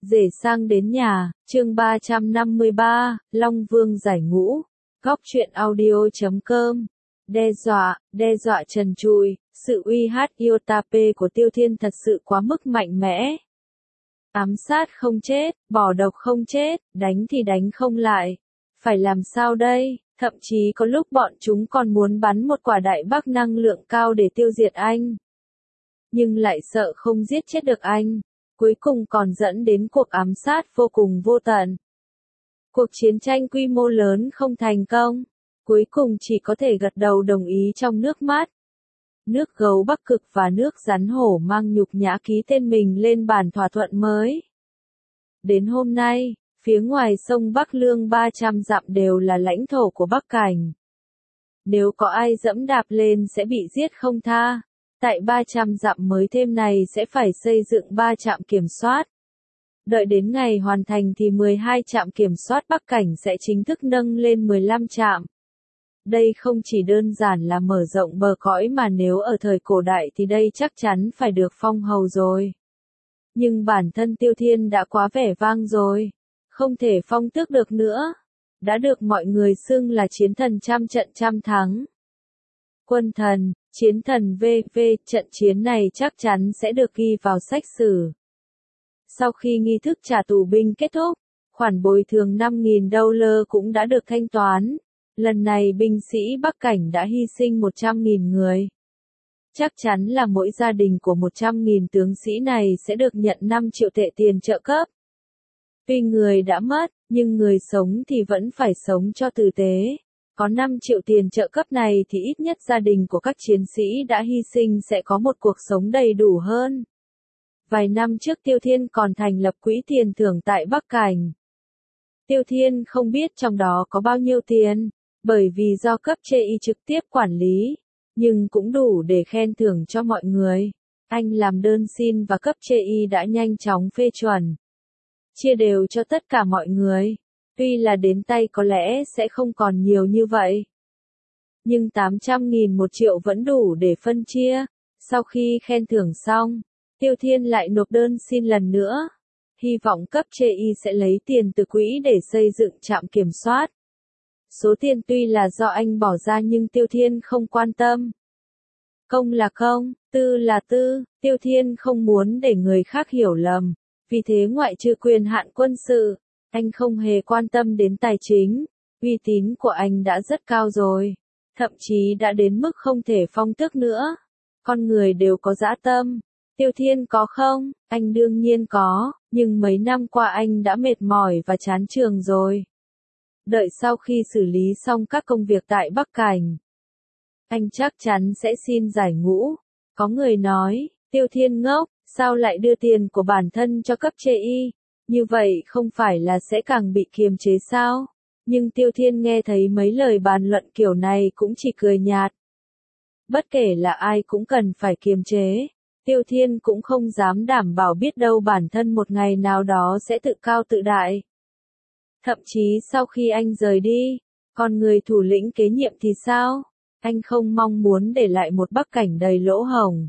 Rể sang đến nhà, chương 353, Long Vương giải ngũ. Góc truyện audio.com. Đe dọa trần trụi, sự uy hát Yotape của Tiêu Thiên thật sự quá mức mạnh mẽ. Ám sát không chết, bỏ độc không chết, đánh thì đánh không lại. Phải làm sao đây? Thậm chí có lúc bọn chúng còn muốn bắn một quả đại bác năng lượng cao để tiêu diệt anh. Nhưng lại sợ không giết chết được anh. Cuối cùng còn dẫn đến cuộc ám sát vô cùng vô tận. Cuộc chiến tranh quy mô lớn không thành công. Cuối cùng chỉ có thể gật đầu đồng ý trong nước mắt. Nước gấu Bắc Cực và nước rắn hổ mang nhục nhã ký tên mình lên bản thỏa thuận mới. Đến hôm nay, phía ngoài sông Bắc Lương 300 dặm đều là lãnh thổ của Bắc Cảnh. Nếu có ai dẫm đạp lên sẽ bị giết không tha. Tại 300 dặm mới thêm này sẽ phải xây dựng 3 trạm kiểm soát. Đợi đến ngày hoàn thành thì 12 trạm kiểm soát Bắc Cảnh sẽ chính thức nâng lên 15 trạm. Đây không chỉ đơn giản là mở rộng bờ cõi mà nếu ở thời cổ đại thì đây chắc chắn phải được phong hầu rồi. Nhưng bản thân Tiêu Thiên đã quá vẻ vang rồi. Không thể phong tước được nữa. Đã được mọi người xưng là chiến thần trăm trận trăm thắng. Quân thần, chiến thần VV, trận chiến này chắc chắn sẽ được ghi vào sách sử. Sau khi nghi thức trả tù binh kết thúc, khoản bồi thường 5.000 đô cũng đã được thanh toán. Lần này binh sĩ Bắc Cảnh đã hy sinh 100.000 người. Chắc chắn là mỗi gia đình của 100.000 tướng sĩ này sẽ được nhận 5 triệu tệ tiền trợ cấp. Tuy người đã mất, nhưng người sống thì vẫn phải sống cho tử tế. Có 5 triệu tiền trợ cấp này thì ít nhất gia đình của các chiến sĩ đã hy sinh sẽ có một cuộc sống đầy đủ hơn. Vài năm trước Tiêu Thiên còn thành lập quỹ tiền thưởng tại Bắc Cảnh. Tiêu Thiên không biết trong đó có bao nhiêu tiền, bởi vì do cấp trên y trực tiếp quản lý, nhưng cũng đủ để khen thưởng cho mọi người. Anh làm đơn xin và cấp trên y đã nhanh chóng phê chuẩn. Chia đều cho tất cả mọi người. Tuy là đến tay có lẽ sẽ không còn nhiều như vậy. Nhưng 800.000 1 triệu vẫn đủ để phân chia. Sau khi khen thưởng xong, Tiêu Thiên lại nộp đơn xin lần nữa. Hy vọng cấp trên y sẽ lấy tiền từ quỹ để xây dựng trạm kiểm soát. Số tiền tuy là do anh bỏ ra nhưng Tiêu Thiên không quan tâm. Công là công, tư là tư, Tiêu Thiên không muốn để người khác hiểu lầm. Vì thế ngoại trừ quyền hạn quân sự, anh không hề quan tâm đến tài chính. Uy tín của anh đã rất cao rồi. Thậm chí đã đến mức không thể phong tước nữa. Con người đều có dã tâm. Tiêu Thiên có không? Anh đương nhiên có, nhưng mấy năm qua anh đã mệt mỏi và chán trường rồi. Đợi sau khi xử lý xong các công việc tại Bắc Cảnh, anh chắc chắn sẽ xin giải ngũ. Có người nói, Tiêu Thiên ngốc, sao lại đưa tiền của bản thân cho cấp trên y? Như vậy không phải là sẽ càng bị kiềm chế sao? Nhưng Tiêu Thiên nghe thấy mấy lời bàn luận kiểu này cũng chỉ cười nhạt. Bất kể là ai cũng cần phải kiềm chế. Tiêu Thiên cũng không dám đảm bảo biết đâu bản thân một ngày nào đó sẽ tự cao tự đại. Thậm chí sau khi anh rời đi, còn người thủ lĩnh kế nhiệm thì sao? Anh không mong muốn để lại một Bắc Cảnh đầy lỗ hổng.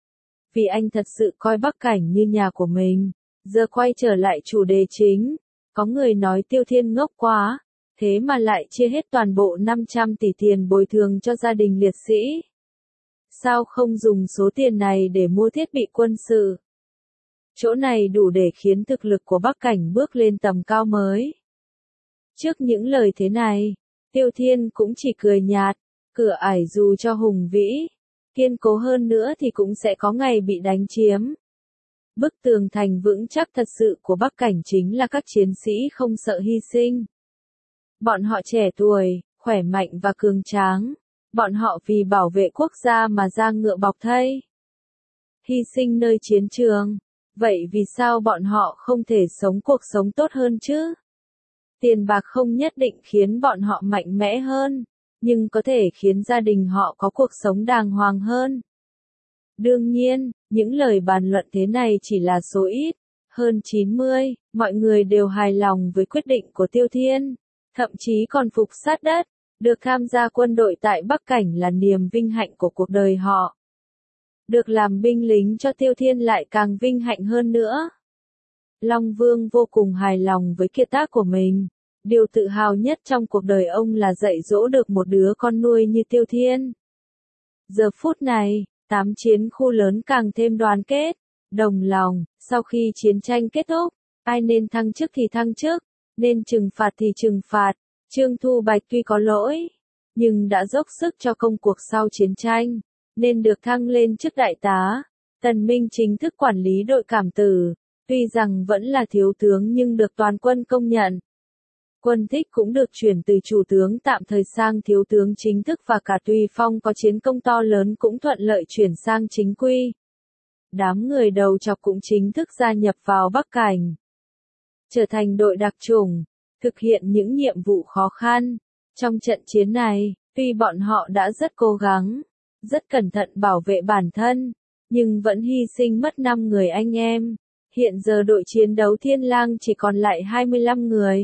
Vì anh thật sự coi Bắc Cảnh như nhà của mình. Giờ quay trở lại chủ đề chính. Có người nói Tiêu Thiên ngốc quá, thế mà lại chia hết toàn bộ 500 tỷ tiền bồi thường cho gia đình liệt sĩ. Sao không dùng số tiền này để mua thiết bị quân sự? Chỗ này đủ để khiến thực lực của Bắc Cảnh bước lên tầm cao mới. Trước những lời thế này, Tiêu Thiên cũng chỉ cười nhạt, cửa ải dù cho hùng vĩ, kiên cố hơn nữa thì cũng sẽ có ngày bị đánh chiếm. Bức tường thành vững chắc thật sự của Bắc Cảnh chính là các chiến sĩ không sợ hy sinh. Bọn họ trẻ tuổi, khỏe mạnh và cường tráng. Bọn họ vì bảo vệ quốc gia mà ra ngựa bọc thây. Hy sinh nơi chiến trường. Vậy vì sao bọn họ không thể sống cuộc sống tốt hơn chứ? Tiền bạc không nhất định khiến bọn họ mạnh mẽ hơn, nhưng có thể khiến gia đình họ có cuộc sống đàng hoàng hơn. Đương nhiên, những lời bàn luận thế này chỉ là số ít. Hơn 90, mọi người đều hài lòng với quyết định của Tiêu Thiên. Thậm chí còn phục sát đất. Được tham gia quân đội tại Bắc Cảnh là niềm vinh hạnh của cuộc đời họ. Được làm binh lính cho Tiêu Thiên lại càng vinh hạnh hơn nữa. Long Vương vô cùng hài lòng với kiệt tác của mình. Điều tự hào nhất trong cuộc đời ông là dạy dỗ được một đứa con nuôi như Tiêu Thiên. Giờ phút này, 8 chiến khu lớn càng thêm đoàn kết, đồng lòng. Sau khi chiến tranh kết thúc, ai nên thăng chức thì thăng chức, nên trừng phạt thì trừng phạt. Trương Thu Bạch tuy có lỗi, nhưng đã dốc sức cho công cuộc sau chiến tranh, nên được thăng lên chức đại tá. Tần Minh chính thức quản lý đội cảm tử, tuy rằng vẫn là thiếu tướng nhưng được toàn quân công nhận. Quân Thích cũng được chuyển từ chủ tướng tạm thời sang thiếu tướng chính thức và cả Tùy Phong có chiến công to lớn cũng thuận lợi chuyển sang chính quy. Đám người đầu chọc cũng chính thức gia nhập vào Bắc Cảnh, trở thành đội đặc chủng, thực hiện những nhiệm vụ khó khăn. Trong trận chiến này, tuy bọn họ đã rất cố gắng, rất cẩn thận bảo vệ bản thân, nhưng vẫn hy sinh mất 5 người anh em. Hiện giờ đội chiến đấu Thiên Lang chỉ còn lại 25 người.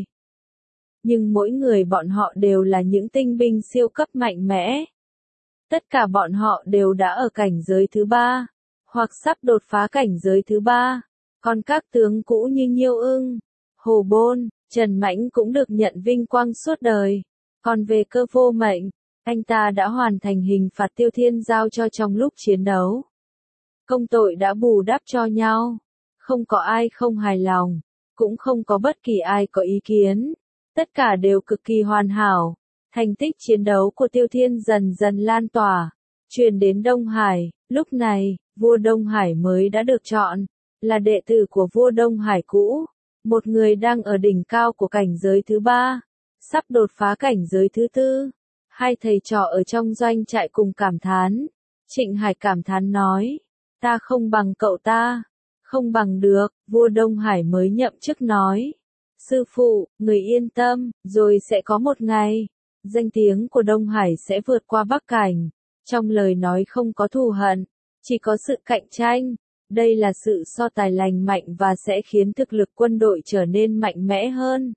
Nhưng mỗi người bọn họ đều là những tinh binh siêu cấp mạnh mẽ. Tất cả bọn họ đều đã ở cảnh giới thứ 3, hoặc sắp đột phá cảnh giới thứ 3. Còn các tướng cũ như Nhiêu Ưng, Hồ Bôn, Trần Mãnh cũng được nhận vinh quang suốt đời. Còn về Cơ Vô Mệnh, anh ta đã hoàn thành hình phạt Tiêu Thiên giao cho trong lúc chiến đấu. Công tội đã bù đắp cho nhau. Không có ai không hài lòng, cũng không có bất kỳ ai có ý kiến. Tất cả đều cực kỳ hoàn hảo. Thành tích chiến đấu của Tiêu Thiên dần dần lan tỏa, truyền đến Đông Hải. Lúc này, vua Đông Hải mới đã được chọn, là đệ tử của vua Đông Hải cũ. Một người đang ở đỉnh cao của cảnh giới thứ 3, sắp đột phá cảnh giới thứ 4. Hai thầy trò ở trong doanh trại cùng cảm thán. Trịnh Hải cảm thán nói, ta không bằng cậu ta. Không bằng được, vua Đông Hải mới nhậm chức nói. Sư phụ, người yên tâm, rồi sẽ có một ngày, danh tiếng của Đông Hải sẽ vượt qua Bắc Cảnh. Trong lời nói không có thù hận, chỉ có sự cạnh tranh. Đây là sự so tài lành mạnh và sẽ khiến thực lực quân đội trở nên mạnh mẽ hơn.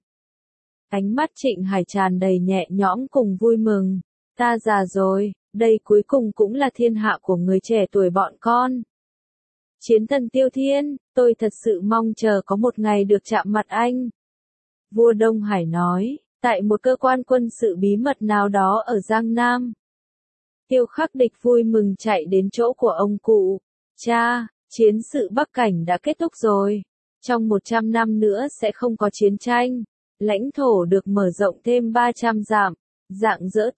Ánh mắt Trịnh Hải tràn đầy nhẹ nhõm cùng vui mừng. Ta già rồi, đây cuối cùng cũng là thiên hạ của người trẻ tuổi bọn con. Chiến thần Tiêu Thiên, tôi thật sự mong chờ có một ngày được chạm mặt anh. Vua Đông Hải nói, tại một cơ quan quân sự bí mật nào đó ở Giang Nam. Tiêu Khắc Địch vui mừng chạy đến chỗ của ông cụ. Cha, chiến sự Bắc Cảnh đã kết thúc rồi. Trong 100 năm nữa sẽ không có chiến tranh. Lãnh thổ được mở rộng thêm 300 dặm. Rạng rỡ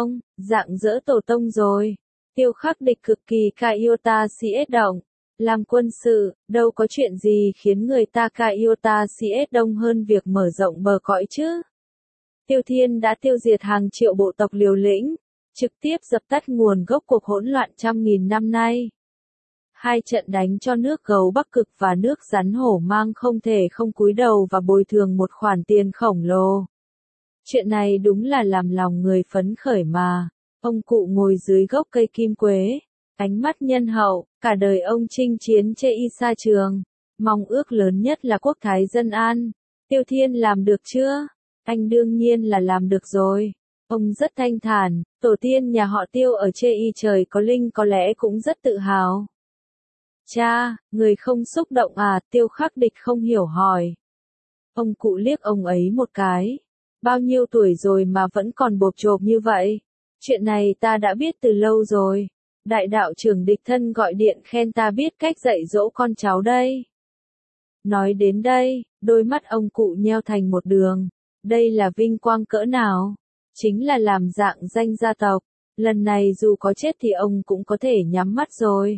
tổ tông rồi. Tiêu Khắc Địch cực kỳ ca yêu ta siết động. Làm quân sự, đâu có chuyện gì khiến người ta ca yêu ta siết đông hơn việc mở rộng bờ cõi chứ. Tiêu Thiên đã tiêu diệt hàng triệu bộ tộc liều lĩnh, trực tiếp dập tắt nguồn gốc cuộc hỗn loạn trăm nghìn năm nay. Hai trận đánh cho nước Gấu Bắc Cực và nước Rắn Hổ Mang không thể không cúi đầu và bồi thường một khoản tiền khổng lồ. Chuyện này đúng là làm lòng người phấn khởi mà. Ông cụ ngồi dưới gốc cây kim quế, ánh mắt nhân hậu, cả đời ông chinh chiến chê y xa trường. Mong ước lớn nhất là quốc thái dân an. Tiêu Thiên làm được chưa? Anh đương nhiên là làm được rồi. Ông rất thanh thản, tổ tiên nhà họ Tiêu ở chê y trời có linh có lẽ cũng rất tự hào. Cha, người không xúc động à? Tiêu Khắc Địch không hiểu hỏi. Ông cụ liếc ông ấy một cái. Bao nhiêu tuổi rồi mà vẫn còn bộp chộp như vậy? Chuyện này ta đã biết từ lâu rồi. Đại đạo trưởng địch thân gọi điện khen ta biết cách dạy dỗ con cháu đây. Nói đến đây, đôi mắt ông cụ nheo thành một đường. Đây là vinh quang cỡ nào? Chính là làm dạng danh gia tộc. Lần này dù có chết thì ông cũng có thể nhắm mắt rồi.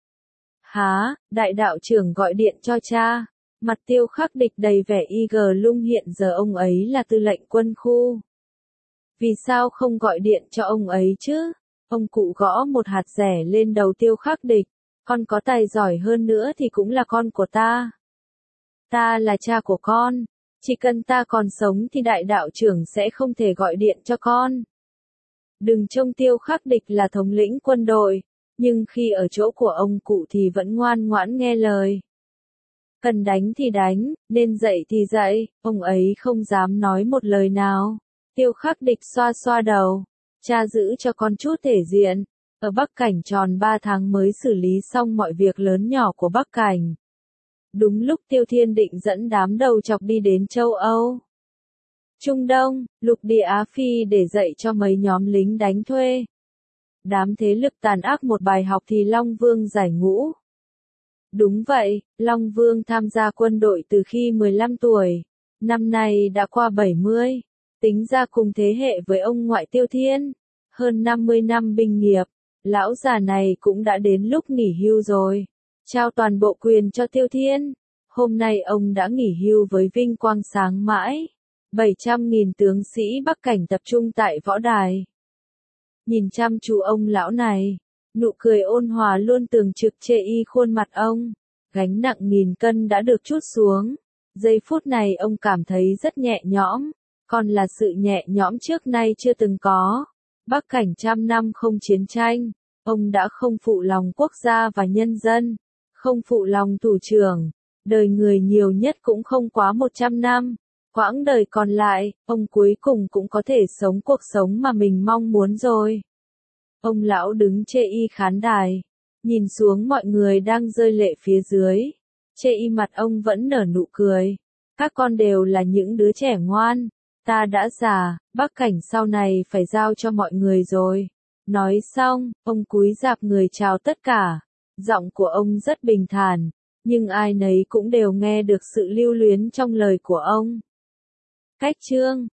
Hả, đại đạo trưởng gọi điện cho cha. Mặt Tiêu Khắc Địch đầy vẻ y lung, hiện giờ ông ấy là tư lệnh quân khu. Vì sao không gọi điện cho ông ấy chứ? Ông cụ gõ một hạt rẻ lên đầu Tiêu Khắc Địch. Con có tài giỏi hơn nữa thì cũng là con của ta. Ta là cha của con. Chỉ cần ta còn sống thì đại đạo trưởng sẽ không thể gọi điện cho con. Đừng trông Tiêu Khắc Địch là thống lĩnh quân đội, nhưng khi ở chỗ của ông cụ thì vẫn ngoan ngoãn nghe lời. Cần đánh thì đánh, nên dạy thì dạy, ông ấy không dám nói một lời nào. Tiêu Khắc Địch xoa xoa đầu. Cha giữ cho con chút thể diện. Ở Bắc Cảnh tròn 3 tháng mới xử lý xong mọi việc lớn nhỏ của Bắc Cảnh. Đúng lúc Tiêu Thiên định dẫn đám đầu chọc đi đến châu Âu, Trung Đông, lục địa Á Phi để dạy cho mấy nhóm lính đánh thuê đám thế lực tàn ác một bài học thì Long Vương giải ngũ. Đúng vậy, Long Vương tham gia quân đội từ khi 15 tuổi, năm nay đã qua 70, tính ra cùng thế hệ với ông ngoại Tiêu Thiên, hơn 50 năm binh nghiệp, lão già này cũng đã đến lúc nghỉ hưu rồi, trao toàn bộ quyền cho Tiêu Thiên, hôm nay ông đã nghỉ hưu với vinh quang sáng mãi, 700.000 tướng sĩ Bắc Cảnh tập trung tại võ đài. Nhìn chăm chú ông lão này, nụ cười ôn hòa luôn tường trực chê y khuôn mặt ông, gánh nặng 1000 cân đã được trút xuống. Giây phút này ông cảm thấy rất nhẹ nhõm, còn là sự nhẹ nhõm trước nay chưa từng có. Bắc Cảnh trăm năm không chiến tranh, ông đã không phụ lòng quốc gia và nhân dân, không phụ lòng thủ trưởng, đời người nhiều nhất cũng không quá 100 năm. Quãng đời còn lại, ông cuối cùng cũng có thể sống cuộc sống mà mình mong muốn rồi. Ông lão đứng chê y khán đài, nhìn xuống mọi người đang rơi lệ phía dưới. Chê y mặt ông vẫn nở nụ cười. Các con đều là những đứa trẻ ngoan. Ta đã già, Bắc Cảnh sau này phải giao cho mọi người rồi. Nói xong, ông cúi rạp người chào tất cả. Giọng của ông rất bình thản, nhưng ai nấy cũng đều nghe được sự lưu luyến trong lời của ông. Cách chương